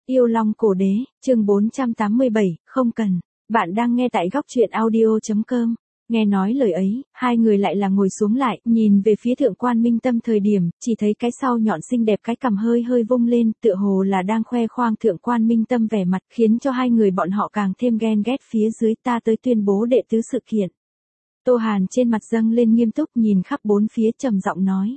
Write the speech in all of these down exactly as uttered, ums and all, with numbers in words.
Yêu Long Cổ Đế, chương bốn trăm tám mươi bảy, không cần. Bạn đang nghe tại góc truyện audio.com. Nghe nói lời ấy, hai người lại là ngồi xuống lại, nhìn về phía Thượng Quan Minh Tâm thời điểm, chỉ thấy cái sau nhọn xinh đẹp cái cằm hơi hơi vung lên, tựa hồ là đang khoe khoang Thượng Quan Minh Tâm vẻ mặt, khiến cho hai người bọn họ càng thêm ghen ghét. Phía dưới ta tới tuyên bố đệ tứ sự kiện. Tô Hàn trên mặt dâng lên nghiêm túc nhìn khắp bốn phía trầm giọng nói.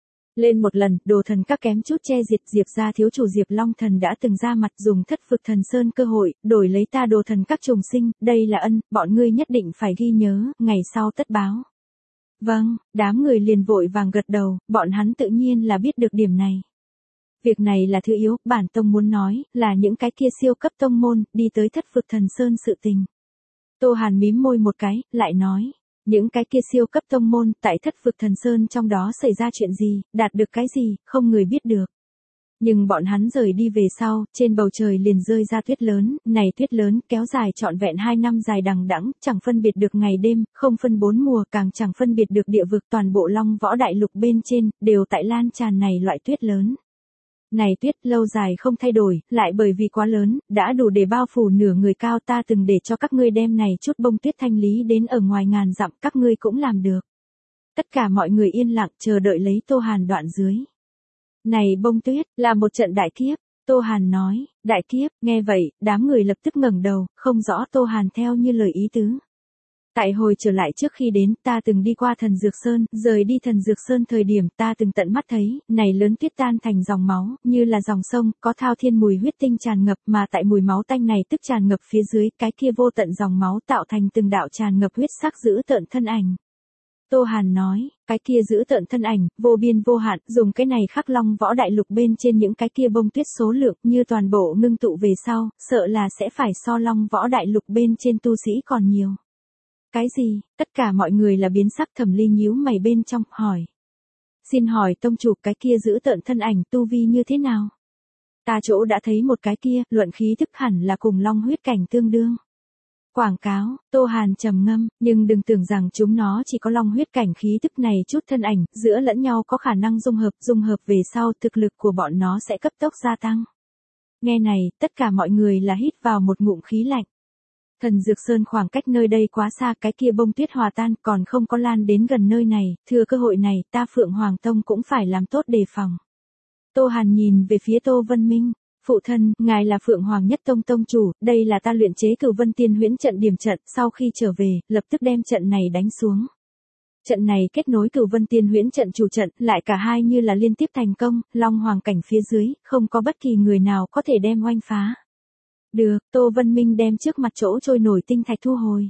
Lên một lần, đồ thần các kém chút che diệt Diệp gia thiếu chủ Diệp Long Thần đã từng ra mặt dùng thất vực thần sơn cơ hội, đổi lấy ta đồ thần các trùng sinh, đây là ân, bọn ngươi nhất định phải ghi nhớ, ngày sau tất báo. Vâng, đám người liền vội vàng gật đầu, bọn hắn tự nhiên là biết được điểm này. Việc này là thứ yếu, bản tông muốn nói, là những cái kia siêu cấp tông môn, đi tới thất vực thần sơn sự tình. Tô Hàn mím môi một cái, lại nói. Những cái kia siêu cấp tông môn, tại thất vực thần sơn trong đó xảy ra chuyện gì, đạt được cái gì, không người biết được. Nhưng bọn hắn rời đi về sau, trên bầu trời liền rơi ra tuyết lớn, này tuyết lớn kéo dài trọn vẹn hai năm dài đằng đẵng, chẳng phân biệt được ngày đêm, không phân bốn mùa, càng chẳng phân biệt được địa vực. Toàn bộ Long Võ Đại Lục bên trên, đều tại lan tràn này loại tuyết lớn. Này tuyết lâu dài không thay đổi, lại bởi vì quá lớn, đã đủ để bao phủ nửa người cao. Ta từng để cho các ngươi đem này chút bông tuyết thanh lý đến ở ngoài ngàn dặm, các ngươi cũng làm được. Tất cả mọi người yên lặng chờ đợi lấy Tô Hàn đoạn dưới. Này bông tuyết, là một trận đại kiếp, Tô Hàn nói, đại kiếp, nghe vậy, đám người lập tức ngẩng đầu, không rõ Tô Hàn theo như lời ý tứ. Tại hồi trở lại trước khi đến, ta từng đi qua Thần Dược Sơn, rời đi Thần Dược Sơn thời điểm ta từng tận mắt thấy, này lớn tuyết tan thành dòng máu, như là dòng sông, có thao thiên mùi huyết tinh tràn ngập, mà tại mùi máu tanh này tức tràn ngập phía dưới, cái kia vô tận dòng máu tạo thành từng đạo tràn ngập huyết sắc dữ tợn thân ảnh. Tô Hàn nói, cái kia dữ tợn thân ảnh, vô biên vô hạn, dùng cái này khắc Long Võ Đại Lục bên trên những cái kia bông tuyết số lượng, như toàn bộ ngưng tụ về sau, sợ là sẽ phải so Long Võ Đại Lục bên trên tu sĩ còn nhiều. Cái gì? Tất cả mọi người là biến sắc. Thẩm Ly nhíu mày bên trong, hỏi. Xin hỏi tông chủ, cái kia giữ tợn thân ảnh tu vi như thế nào? Ta chỗ đã thấy một cái kia, luận khí thức hẳn là cùng long huyết cảnh tương đương. Quảng cáo, Tô Hàn trầm ngâm, nhưng đừng tưởng rằng chúng nó chỉ có long huyết cảnh khí thức này chút thân ảnh, giữa lẫn nhau có khả năng dung hợp, dung hợp về sau thực lực của bọn nó sẽ cấp tốc gia tăng. Nghe này, tất cả mọi người là hít vào một ngụm khí lạnh. Thần Dược Sơn khoảng cách nơi đây quá xa, cái kia bông tuyết hòa tan còn không có lan đến gần nơi này, thừa cơ hội này ta Phượng Hoàng Tông cũng phải làm tốt đề phòng. Tô Hàn nhìn về phía Tô Vân Minh, phụ thân, ngài là Phượng Hoàng Nhất Tông tông chủ, đây là ta luyện chế Cửu Vân Tiên Huyễn trận điểm trận, sau khi trở về, lập tức đem trận này đánh xuống. Trận này kết nối Cửu Vân Tiên Huyễn trận chủ trận, lại cả hai như là liên tiếp thành công, Long Hoàng cảnh phía dưới, không có bất kỳ người nào có thể đem oanh phá. Được, Tô Vân Minh đem trước mặt chỗ trôi nổi tinh thạch thu hồi.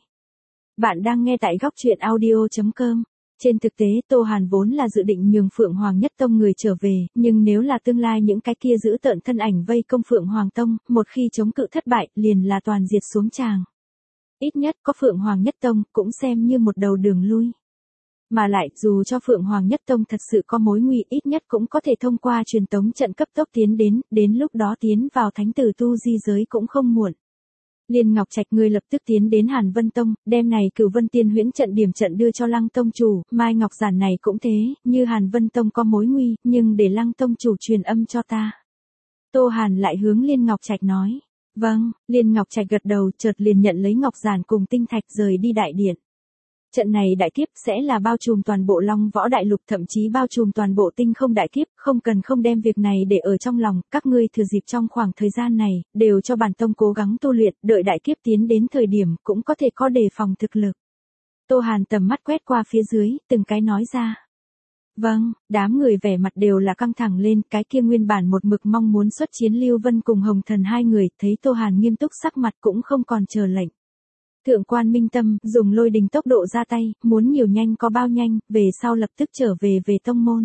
Bạn đang nghe tại góc truyện audio.com. Trên thực tế Tô Hàn vốn là dự định nhường Phượng Hoàng Nhất Tông người trở về, nhưng nếu là tương lai những cái kia giữ tợn thân ảnh vây công Phượng Hoàng Tông, một khi chống cự thất bại, liền là toàn diệt xuống tràng. Ít nhất có Phượng Hoàng Nhất Tông, cũng xem như một đầu đường lui. Mà lại, dù cho Phượng Hoàng Nhất Tông thật sự có mối nguy, ít nhất cũng có thể thông qua truyền tống trận cấp tốc tiến đến, đến lúc đó tiến vào thánh tử tu di giới cũng không muộn. Liên Ngọc Trạch người lập tức tiến đến Hàn Vân Tông, đem này Cửu Vân Tiên Huyễn trận điểm trận đưa cho Lăng Tông chủ, Mai Ngọc Giản này cũng thế, như Hàn Vân Tông có mối nguy, nhưng để Lăng Tông chủ truyền âm cho ta. Tô Hàn lại hướng Liên Ngọc Trạch nói, vâng, Liên Ngọc Trạch gật đầu, chợt liền nhận lấy Ngọc Giản cùng tinh thạch rời đi đại điện. Trận này đại kiếp sẽ là bao trùm toàn bộ Long Võ Đại Lục, thậm chí bao trùm toàn bộ tinh không đại kiếp, không cần không đem việc này để ở trong lòng, các ngươi thừa dịp trong khoảng thời gian này, đều cho bản tông cố gắng tu luyện, đợi đại kiếp tiến đến thời điểm, cũng có thể có đề phòng thực lực. Tô Hàn tầm mắt quét qua phía dưới, từng cái nói ra. Vâng, đám người vẻ mặt đều là căng thẳng lên, cái kia nguyên bản một mực mong muốn xuất chiến Lưu Vân cùng Hồng Thần hai người, thấy Tô Hàn nghiêm túc sắc mặt cũng không còn chờ lệnh. Thượng Quan Minh Tâm dùng lôi đình tốc độ ra tay, muốn nhiều nhanh có bao nhanh, về sau lập tức trở về về tông môn.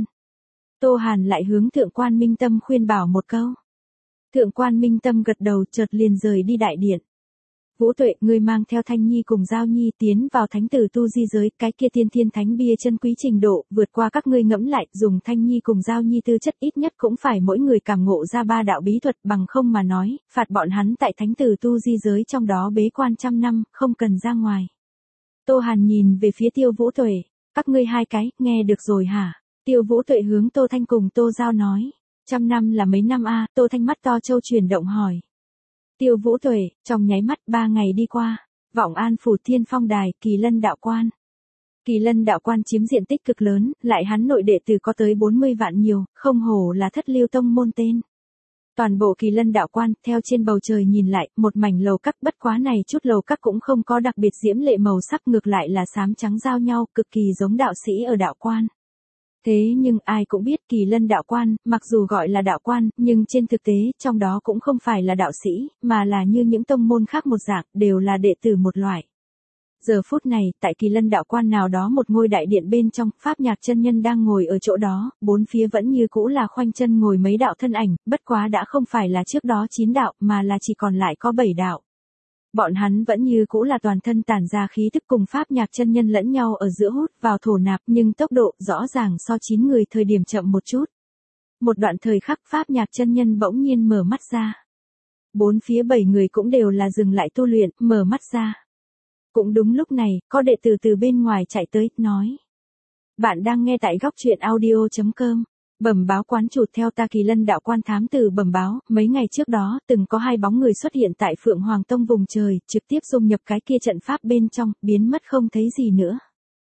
Tô Hàn lại hướng Thượng Quan Minh Tâm khuyên bảo một câu. Thượng Quan Minh Tâm gật đầu, chợt liền rời đi đại điện. Vũ Tuệ, ngươi mang theo Thanh Nhi cùng Giao Nhi tiến vào thánh tử tu di giới, cái kia tiên thiên thánh bia chân quý trình độ, vượt qua các ngươi ngẫm lại, dùng Thanh Nhi cùng Giao Nhi tư chất ít nhất cũng phải mỗi người cảm ngộ ra ba đạo bí thuật, bằng không mà nói, phạt bọn hắn tại thánh tử tu di giới trong đó bế quan trăm năm, không cần ra ngoài. Tô Hàn nhìn về phía Tiêu Vũ Tuệ, các ngươi hai cái, nghe được rồi hả? Tiêu Vũ Tuệ hướng Tô Thanh cùng Tô Giao nói. Trăm năm là mấy năm a? Tô Thanh mắt to trâu chuyển động hỏi. Tiêu Vũ Tuệ, trong nháy mắt ba ngày đi qua, Vọng An phủ Thiên Phong đài, Kỳ Lân đạo quan. Kỳ Lân đạo quan chiếm diện tích cực lớn, lại hắn nội đệ tử có tới bốn mươi vạn nhiều, không hổ là thất lưu tông môn tên. Toàn bộ Kỳ Lân đạo quan, theo trên bầu trời nhìn lại, một mảnh lầu các, bất quá này chút lầu các cũng không có đặc biệt diễm lệ màu sắc, ngược lại là xám trắng giao nhau, cực kỳ giống đạo sĩ ở đạo quan. Thế nhưng ai cũng biết Kỳ Lân đạo quan, mặc dù gọi là đạo quan, nhưng trên thực tế, trong đó cũng không phải là đạo sĩ, mà là như những tông môn khác một dạng, đều là đệ tử một loại. Giờ phút này, tại Kỳ Lân đạo quan nào đó một ngôi đại điện bên trong, Pháp Nhạc chân nhân đang ngồi ở chỗ đó, bốn phía vẫn như cũ là khoanh chân ngồi mấy đạo thân ảnh, bất quá đã không phải là trước đó chín đạo, mà là chỉ còn lại có bảy đạo. Bọn hắn vẫn như cũ là toàn thân tản ra khí tức cùng Pháp Nhạc chân nhân lẫn nhau ở giữa hút vào thổ nạp, nhưng tốc độ rõ ràng so chín người thời điểm chậm một chút. Một đoạn thời khắc Pháp Nhạc chân nhân bỗng nhiên mở mắt ra. Bốn phía bảy người cũng đều là dừng lại tu luyện, mở mắt ra. Cũng đúng lúc này, có đệ tử từ bên ngoài chạy tới, nói. Bạn đang nghe tại góc truyện audio chấm com. Bẩm báo quán chủ, theo ta Kỳ Lân đạo quan thám tử bẩm báo, mấy ngày trước đó, từng có hai bóng người xuất hiện tại Phượng Hoàng Tông vùng trời, trực tiếp dung nhập cái kia trận pháp bên trong, biến mất không thấy gì nữa.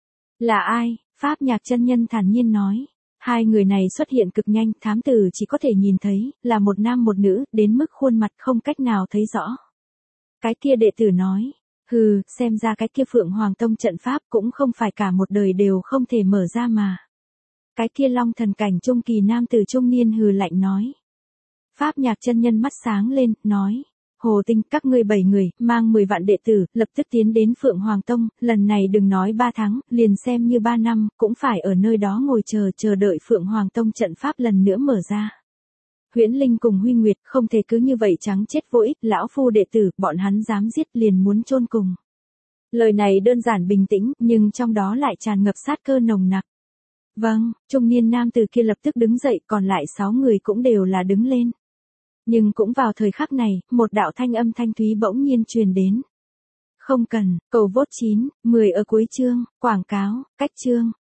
Là ai? Pháp Nhạc chân nhân thản nhiên nói. Hai người này xuất hiện cực nhanh, thám tử chỉ có thể nhìn thấy, là một nam một nữ, đến mức khuôn mặt không cách nào thấy rõ. Cái kia đệ tử nói. Hừ, xem ra cái kia Phượng Hoàng Tông trận pháp cũng không phải cả một đời đều không thể mở ra mà. Cái kia Long thần cảnh trung kỳ nam tử trung niên hừ lạnh nói. Pháp Nhạc chân nhân mắt sáng lên, nói. Hồ Tinh, các ngươi bảy người, mang mười vạn đệ tử, lập tức tiến đến Phượng Hoàng Tông, lần này đừng nói ba tháng, liền xem như ba năm, cũng phải ở nơi đó ngồi chờ chờ đợi Phượng Hoàng Tông trận pháp lần nữa mở ra. Huyễn Linh cùng Huy Nguyệt không thể cứ như vậy trắng chết vô ích, lão phu đệ tử, bọn hắn dám giết liền muốn chôn cùng. Lời này đơn giản bình tĩnh, nhưng trong đó lại tràn ngập sát cơ nồng nặc. Vâng, trung niên nam tử kia lập tức đứng dậy, còn lại sáu người cũng đều là đứng lên. Nhưng cũng vào thời khắc này, một đạo thanh âm thanh thúy bỗng nhiên truyền đến. Không cần, cầu vốt chín, mười ở cuối chương, quảng cáo, cách chương.